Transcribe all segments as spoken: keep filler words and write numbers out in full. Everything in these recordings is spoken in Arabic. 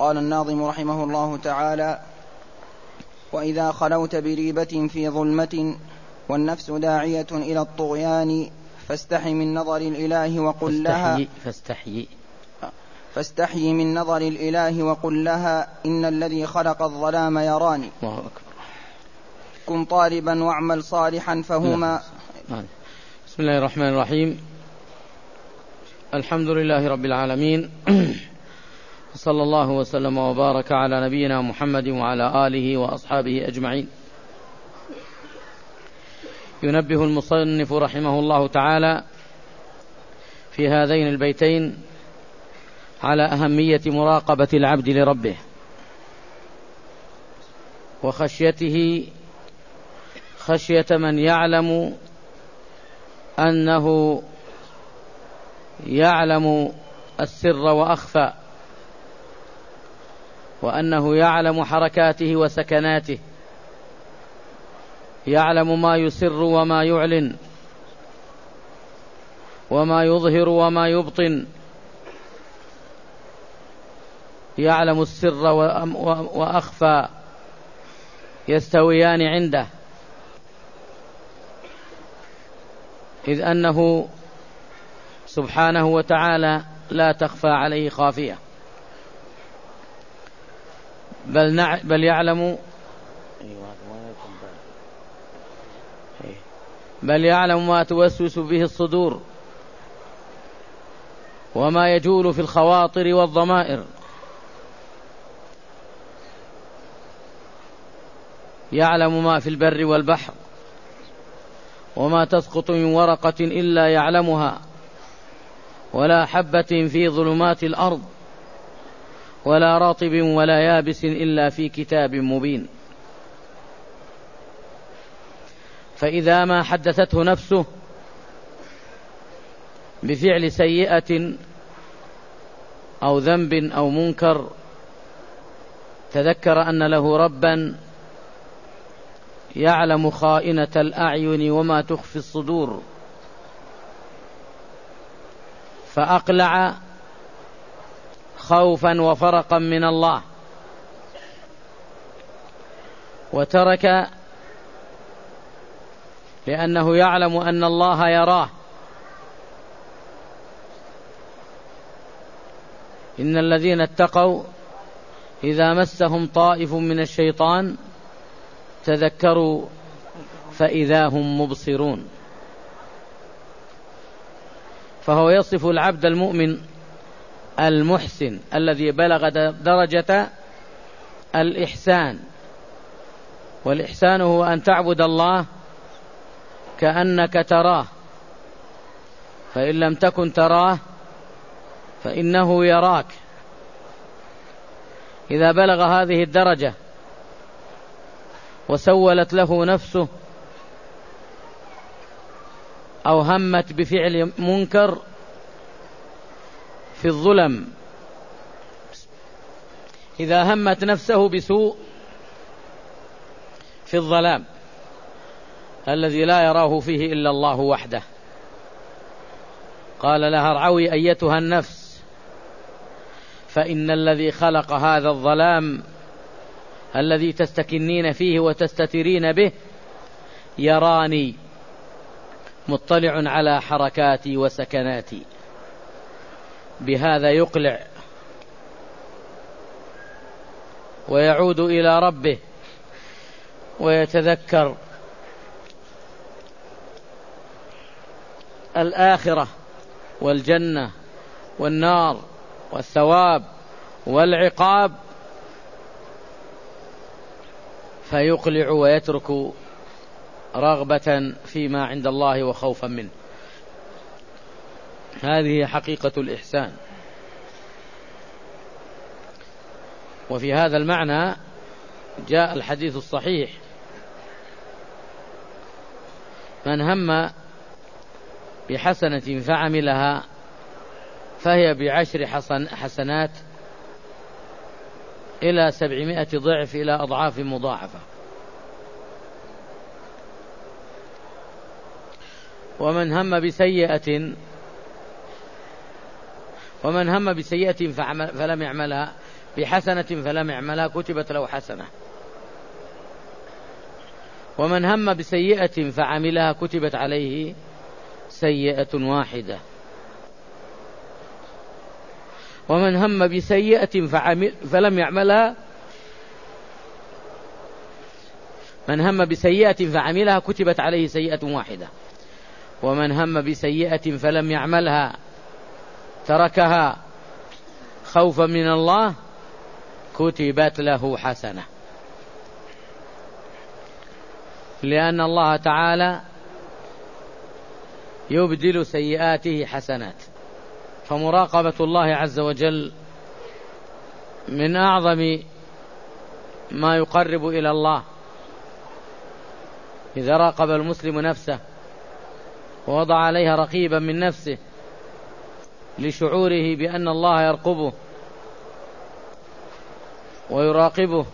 قال الناظم رحمه الله تعالى: وإذا خلوت بريبة في ظلمة والنفس داعية إلى الطغيان فاستحي من نظر الإله وقل لها فاستحي فاستحي من نظر الإله وقل لها إن الذي خلق الظلام يراني. الله أكبر. كن طالبا واعمل صالحا فهما. بسم الله الرحمن الرحيم. الحمد لله رب العالمين، صلى الله وسلم وبارك على نبينا محمد وعلى آله وأصحابه أجمعين. ينبه المصنف رحمه الله تعالى في هذين البيتين على أهمية مراقبة العبد لربه وخشيته خشية من يعلم أنه يعلم السر وأخفى، وأنه يعلم حركاته وسكناته، يعلم ما يسر وما يعلن وما يظهر وما يبطن، يعلم السر وأخفى يستويان عنده، إذ أنه سبحانه وتعالى لا تخفى عليه خافية، بل, نع... بل يعلم بل يعلم ما توسوس به الصدور وما يجول في الخواطر والضمائر، يعلم ما في البر والبحر وما تسقط من ورقة إلا يعلمها ولا حبة في ظلمات الأرض ولا رطب ولا يابس إلا في كتاب مبين. فإذا ما حدثته نفسه بفعل سيئة أو ذنب أو منكر تذكر أن له ربا يعلم خائنة الأعين وما تخفي الصدور، فأقلع خوفا وفرقا من الله وترك، لأنه يعلم أن الله يراه. إن الذين اتقوا إذا مسهم طائف من الشيطان تذكروا فإذا هم مبصرون. فهو يصف العبد المؤمن المحسن الذي بلغ درجة الإحسان، والإحسان هو أن تعبد الله كأنك تراه، فإن لم تكن تراه فإنه يراك. إذا بلغ هذه الدرجة وسولت له نفسه أو همت بفعل منكر في الظلم، إذا همت نفسه بسوء في الظلام الذي لا يراه فيه إلا الله وحده، قال لها: ارعوي أيتها النفس فإن الذي خلق هذا الظلام الذي تستكنين فيه وتستترين به يراني مطلع على حركاتي وسكناتي. بهذا يقلع ويعود إلى ربه ويتذكر الآخرة والجنة والنار والثواب والعقاب، فيقلع ويترك رغبة فيما عند الله وخوفا منه. هذه حقيقة الإحسان. وفي هذا المعنى جاء الحديث الصحيح: من هم بحسنة فعملها فهي بعشر حسن حسنات إلى سبعمائة ضعف إلى أضعاف مضاعفة. ومن هم بسيئة ومن هم بسيئة فلم يعملها بحسنة فلم يعملها كتبت له حسنة، ومن هم بسيئة فعملها كتبت عليه سيئة واحدة، ومن هم بسيئة فعمل فلم يعملها من هم بسيئة فعملها كتبت عليه سيئة واحدة، ومن هم بسيئة فلم يعملها تركها خوفا من الله كتبت له حسنة. لأن الله تعالى يبدل سيئاته حسنات، فمراقبة الله عز وجل من أعظم ما يقرب إلى الله. إذا راقب المسلم نفسه ووضع عليها رقيبا من نفسه لشعوره بأن الله يرقبه ويراقبه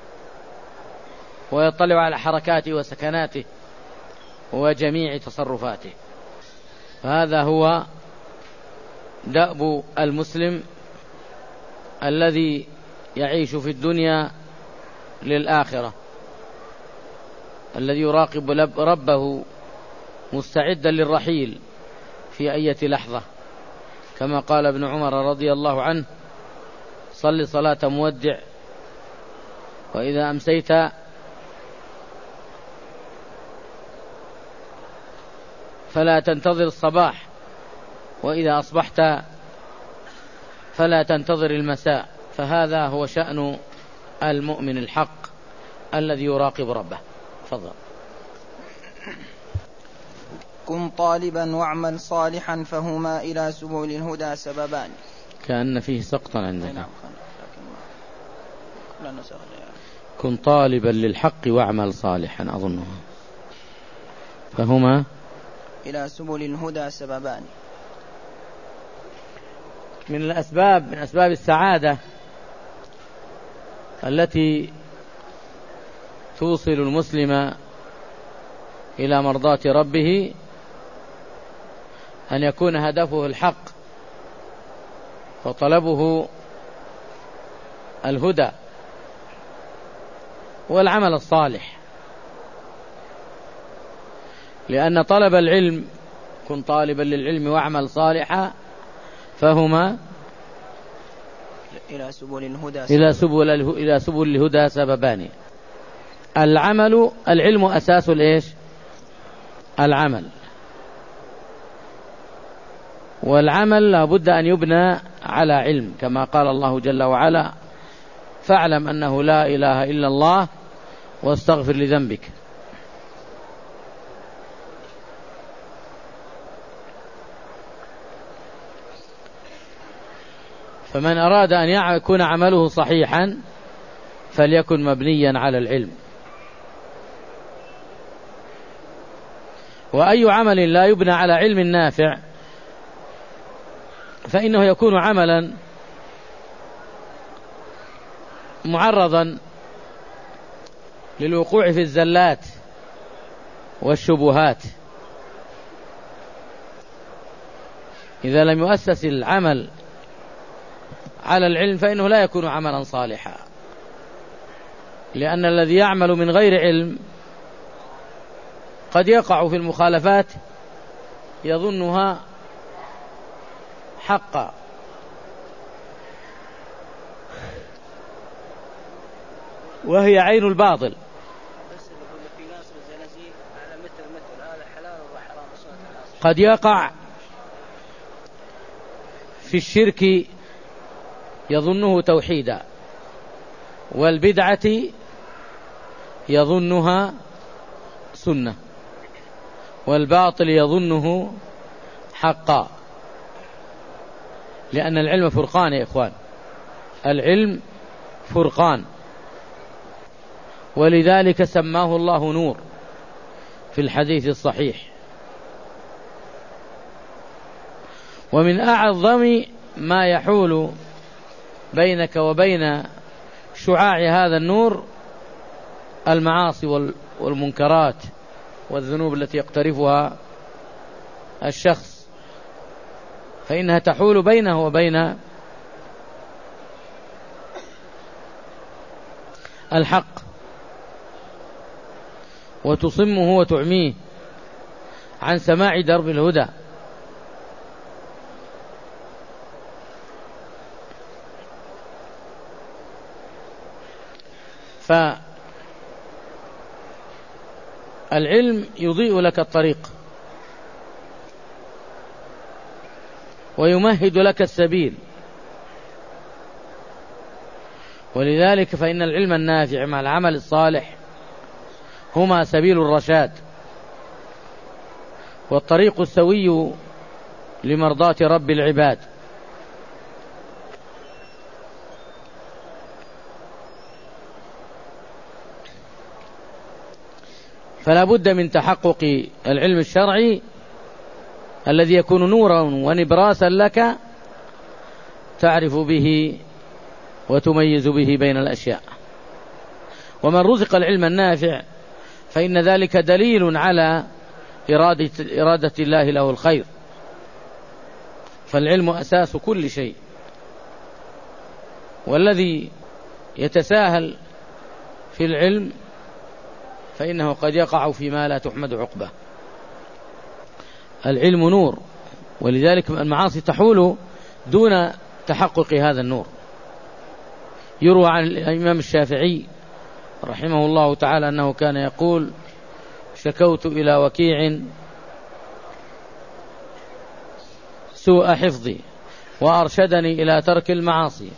ويطلع على حركاته وسكناته وجميع تصرفاته، هذا هو دأب المسلم الذي يعيش في الدنيا للآخرة، الذي يراقب ربه مستعدا للرحيل في أي لحظة، كما قال ابن عمر رضي الله عنه: صل صلاة مودع، وإذا أمسيت فلا تنتظر الصباح، وإذا أصبحت فلا تنتظر المساء. فهذا هو شأن المؤمن الحق الذي يراقب ربه. تفضل. كن طالبا واعمل صالحا فهما إلى سبل الهدى سببان. كأن فيه سقطا عندنا. كن طالبا للحق واعمل صالحا أظنها، فهما إلى سبل الهدى سببان. من الأسباب من أسباب السعادة التي توصل المسلم إلى مرضاة ربه أن يكون هدفه الحق وطلبه الهدى والعمل الصالح، لأن طلب العلم، كن طالبا للعلم واعمل صالحا، فهما إلى سبل الهدى إلى سبل إلى سبل الهدى سببان. العمل العلم أساس الإيش؟ العمل، والعمل لا بد أن يبنى على علم، كما قال الله جل وعلا: فاعلم أنه لا إله إلا الله واستغفر لذنبك. فمن أراد أن يكون عمله صحيحا فليكن مبنيا على العلم. وأي عمل لا يبنى على علم نافع فإنه يكون عملا معرضا للوقوع في الزلات والشبهات. إذا لم يؤسس العمل على العلم فإنه لا يكون عملا صالحا، لأن الذي يعمل من غير علم قد يقع في المخالفات يظنها حقا، وهي عين الباطل. قد يقع في الشرك يظنه توحيدا، والبدعة يظنها سنة، والباطل يظنه حقا، لأن العلم فرقان يا إخوان، العلم فرقان، ولذلك سماه الله نور في الحديث الصحيح. ومن أعظم ما يحول بينك وبين شعاع هذا النور المعاصي والمنكرات والذنوب التي يقترفها الشخص، فإنها تحول بينه وبين الحق وتصمه وتعميه عن سماع درب الهدى. فالعلم يضيء لك الطريق ويمهد لك السبيل، ولذلك فإن العلم النافع مع العمل الصالح هما سبيل الرشاد والطريق السوي لمرضاة رب العباد. فلا بد من تحقق العلم الشرعي الذي يكون نورا ونبراسا لك تعرف به وتميز به بين الأشياء. ومن رزق العلم النافع فإن ذلك دليل على إرادة, إرادة الله له الخير، فالعلم أساس كل شيء، والذي يتساهل في العلم فإنه قد يقع فيما لا تحمد عقبه. العلم نور، ولذلك المعاصي تحول دون تحقق هذا النور. يروى عن الإمام الشافعي رحمه الله تعالى أنه كان يقول: شكوت إلى وكيع سوء حفظي وأرشدني إلى ترك المعاصي.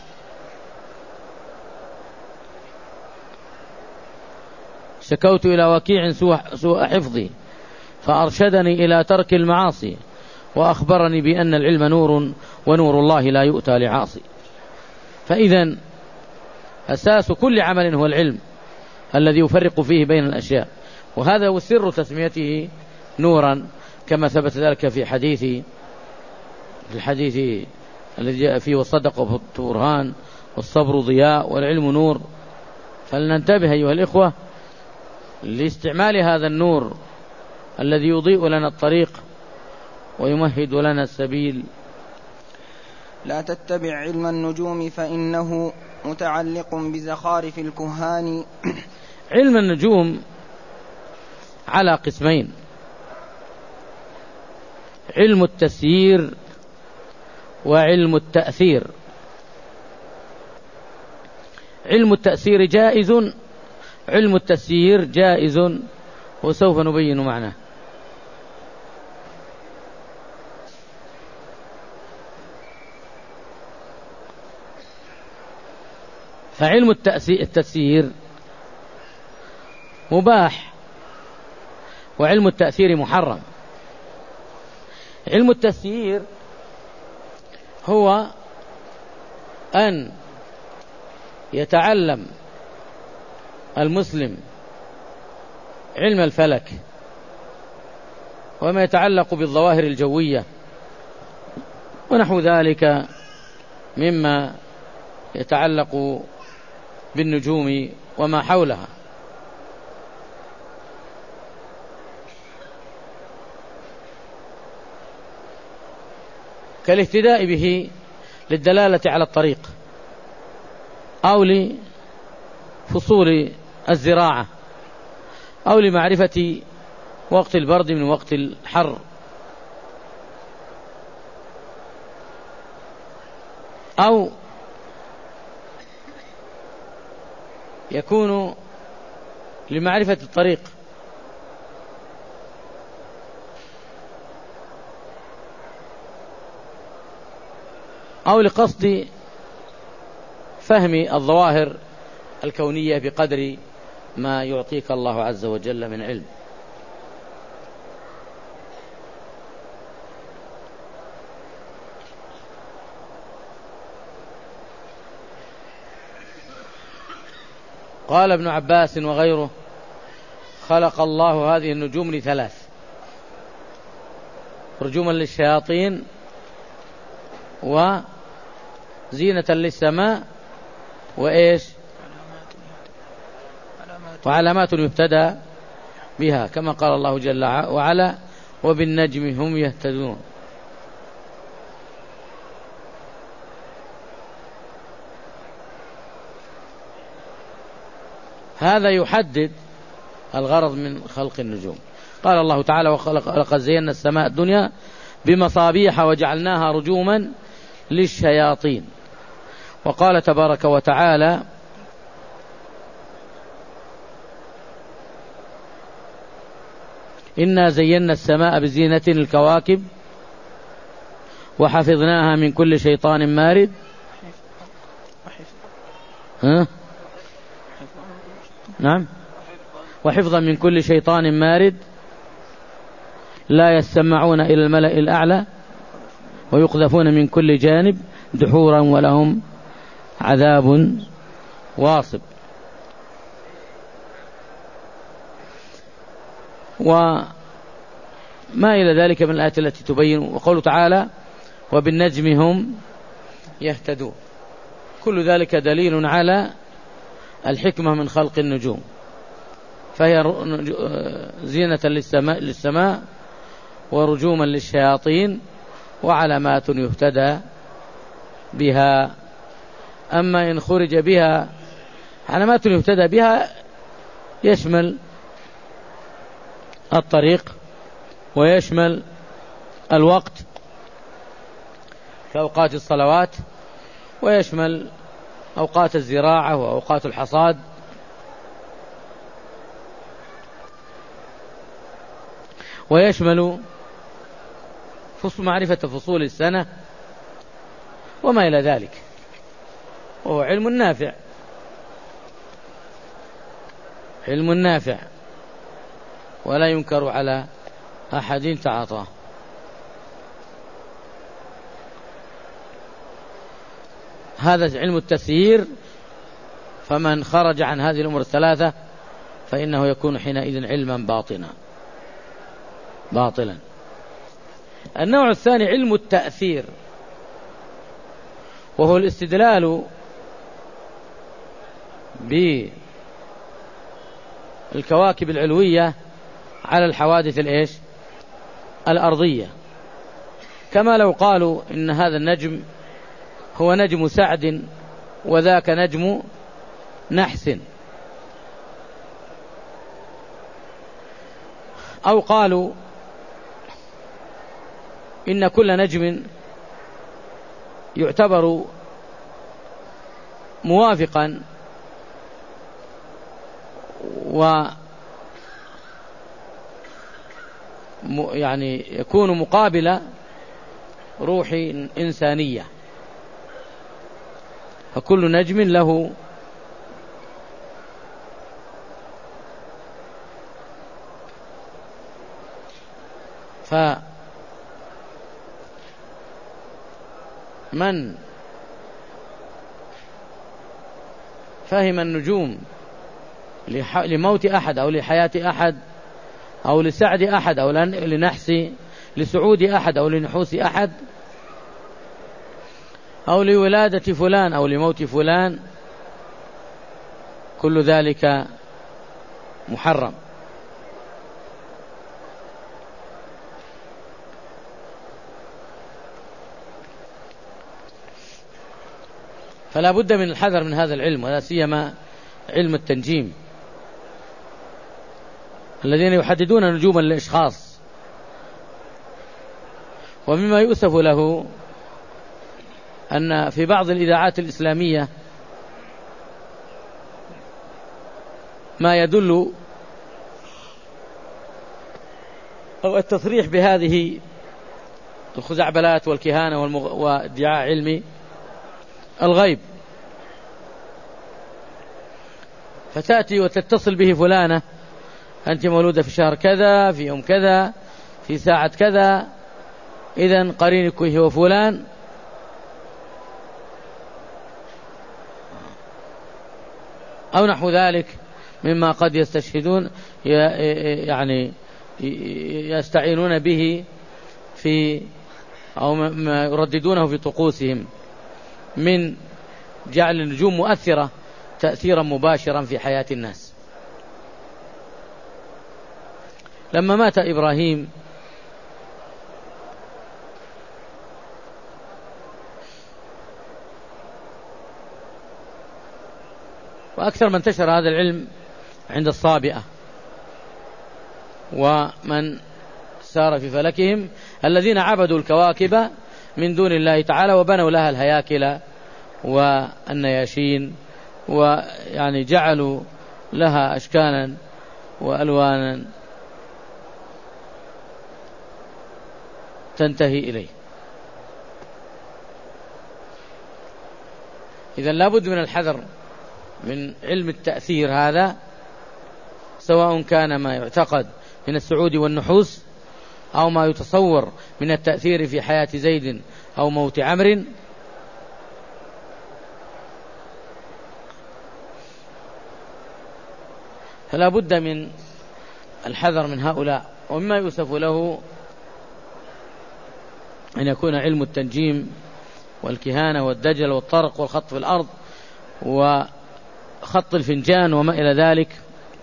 شكوت إلى وكيع سوء حفظي فأرشدني إلى ترك المعاصي وأخبرني بأن العلم نور ونور الله لا يؤتى لعاصي. فإذا أساس كل عمل هو العلم الذي يفرق فيه بين الأشياء، وهذا هو سر تسميته نورا، كما ثبت ذلك في حديث في الحديث الذي جاء فيه: والصدق برهان والصبر ضياء والعلم نور. فلننتبه أيها الإخوة لاستعمال هذا النور الذي يضيء لنا الطريق ويمهد لنا السبيل. لا تتبع علم النجوم فإنه متعلق بزخارف الكهان. علم النجوم على قسمين: علم التسيير وعلم التأثير. علم التأثير جائز، علم التسيير جائز، وسوف نبين معناه. فعلم التسيير مباح وعلم التأثير محرم. علم التسيير هو أن يتعلم المسلم علم الفلك وما يتعلق بالظواهر الجوية ونحو ذلك مما يتعلق بالنجوم وما حولها. كالاهتداء به للدلالة على الطريق أو لفصول الزراعة أو لمعرفة وقت البرد من وقت الحر أو يكون لمعرفة الطريق أو لقصد فهم الظواهر الكونية بقدر ما يعطيك الله عز وجل من علم. قال ابن عباس وغيره: خلق الله هذه النجوم لثلاث: رجوما للشياطين، وزينة للسماء، وإيش؟ وعلامات يهتدى بها، كما قال الله جل وعلا: وبالنجم هم يهتدون. هذا يحدد الغرض من خلق النجوم. قال الله تعالى: ولقد زينا السماء الدنيا بمصابيح وجعلناها رجوما للشياطين. وقال تبارك وتعالى: إنا زينا السماء بزينة الكواكب وحفظناها من كل شيطان مارد. ها؟ نعم، وحفظا من كل شيطان مارد لا يسمعون إلى الملأ الأعلى ويقذفون من كل جانب دحورا ولهم عذاب واصب. وما إلى ذلك من الآيات التي تبين. وقوله تعالى: وبالنجم هم يهتدون. كل ذلك دليل على الحكمة من خلق النجوم، فهي زينة للسماء, للسماء ورجوما للشياطين وعلامات يهتدى بها. أما إن خرج بها علامات يهتدى بها يشمل الطريق ويشمل الوقت كأوقات الصلوات، ويشمل أوقات الزراعة وأوقات الحصاد، ويشمل فصل معرفة فصول السنة وما إلى ذلك، وهو علم نافع، علم نافع ولا ينكر على أحد تعاطاه. هذا علم التسيير، فمن خرج عن هذه الأمور الثلاثة فإنه يكون حينئذ علما باطنا باطلا. النوع الثاني علم التأثير، وهو الاستدلال بالكواكب العلوية على الحوادث الإيش الأرضية، كما لو قالوا إن هذا النجم هو نجم سعد وذاك نجم نحس، أو قالوا إن كل نجم يعتبر موافقا و يعني يكون مقابل روح إنسانية، فكل نجم له فمن فهم النجوم لموت أحد أو لحياة أحد أو لسعد أحد أو لنحس لسعود أحد أو لنحوس أحد أو لولادة فلان أو لموت فلان، كل ذلك محرم. فلا بد من الحذر من هذا العلم، ولا سيما علم التنجيم الذين يحددون نجوما للأشخاص. ومما يؤسف له أن في بعض الإذاعات الإسلامية ما يدل أو التصريح بهذه الخزعبلات والكهانة وادعاء علم الغيب، فتأتي وتتصل به فلانة: أنت مولودة في شهر كذا في يوم كذا في ساعة كذا، إذن قرينك هو فلان، أو نحو ذلك مما قد يستشهدون يعني يستعينون به في أو ما يرددونه في طقوسهم من جعل النجوم مؤثرة تأثيرا مباشرا في حياة الناس. لما مات إبراهيم وأكثر من انتشر هذا العلم عند الصابئة، ومن سار في فلكهم الذين عبدوا الكواكب من دون الله تعالى وبنوا لها الهياكل والنياشين، ويعني جعلوا لها أشكالا وألوانا تنتهي إليه. إذن لابد من الحذر من علم التأثير هذا، سواء كان ما يعتقد من السعود والنحوس أو ما يتصور من التأثير في حياة زيد أو موت عمرو. فلا بد من الحذر من هؤلاء. ومما يوصف له أن يكون علم التنجيم والكهانة والدجل والطرق والخط في الأرض وخط الفنجان وما إلى ذلك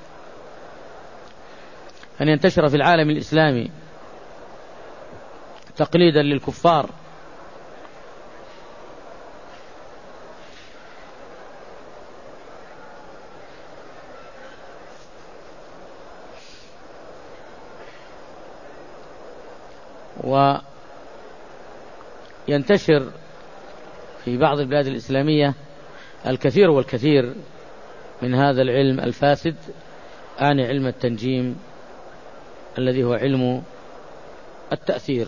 أن ينتشر في العالم الإسلامي تقليدا للكفار، وينتشر في بعض البلاد الإسلامية الكثير والكثير من هذا العلم الفاسد، أعني علم التنجيم الذي هو علم التأثير.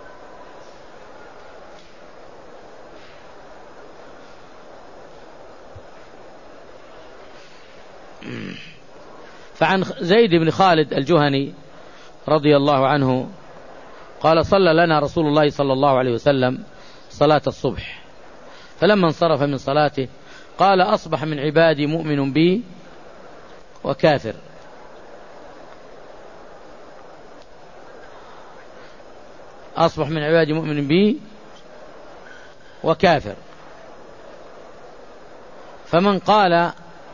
فعن زيد بن خالد الجهني رضي الله عنه قال: صلى لنا رسول الله صلى الله عليه وسلم صلاة الصبح، فلما انصرف من صلاته قال: أصبح من عبادي مؤمن بي وكافر. أصبح من عبادي مؤمن بي وكافر، فمن قال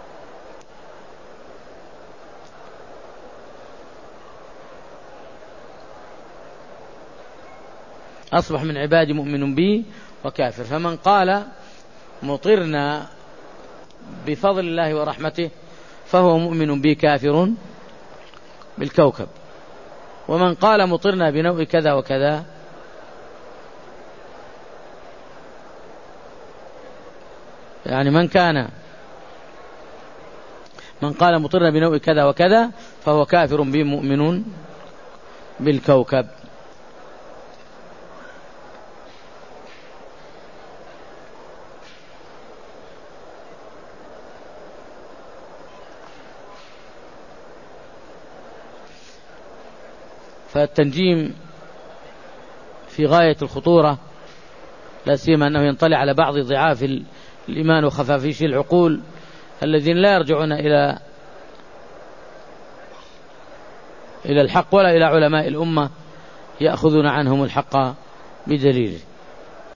أصبح من عبادي مؤمن بي وكافر فمن قال مطرنا بفضل الله ورحمته فهو مؤمن بي كافر بالكوكب. ومن قال مطرنا بنوع كذا وكذا يعني من كان من قال مطرنا بنوع كذا وكذا فهو كافر بي مؤمن بالكوكب. فالتنجيم في غاية الخطورة، لا سيما أنه ينطلع على بعض ضعاف الإيمان وخفافيش العقول الذين لا يرجعون إلى إلى الحق ولا إلى علماء الأمة يأخذون عنهم الحق بدليله.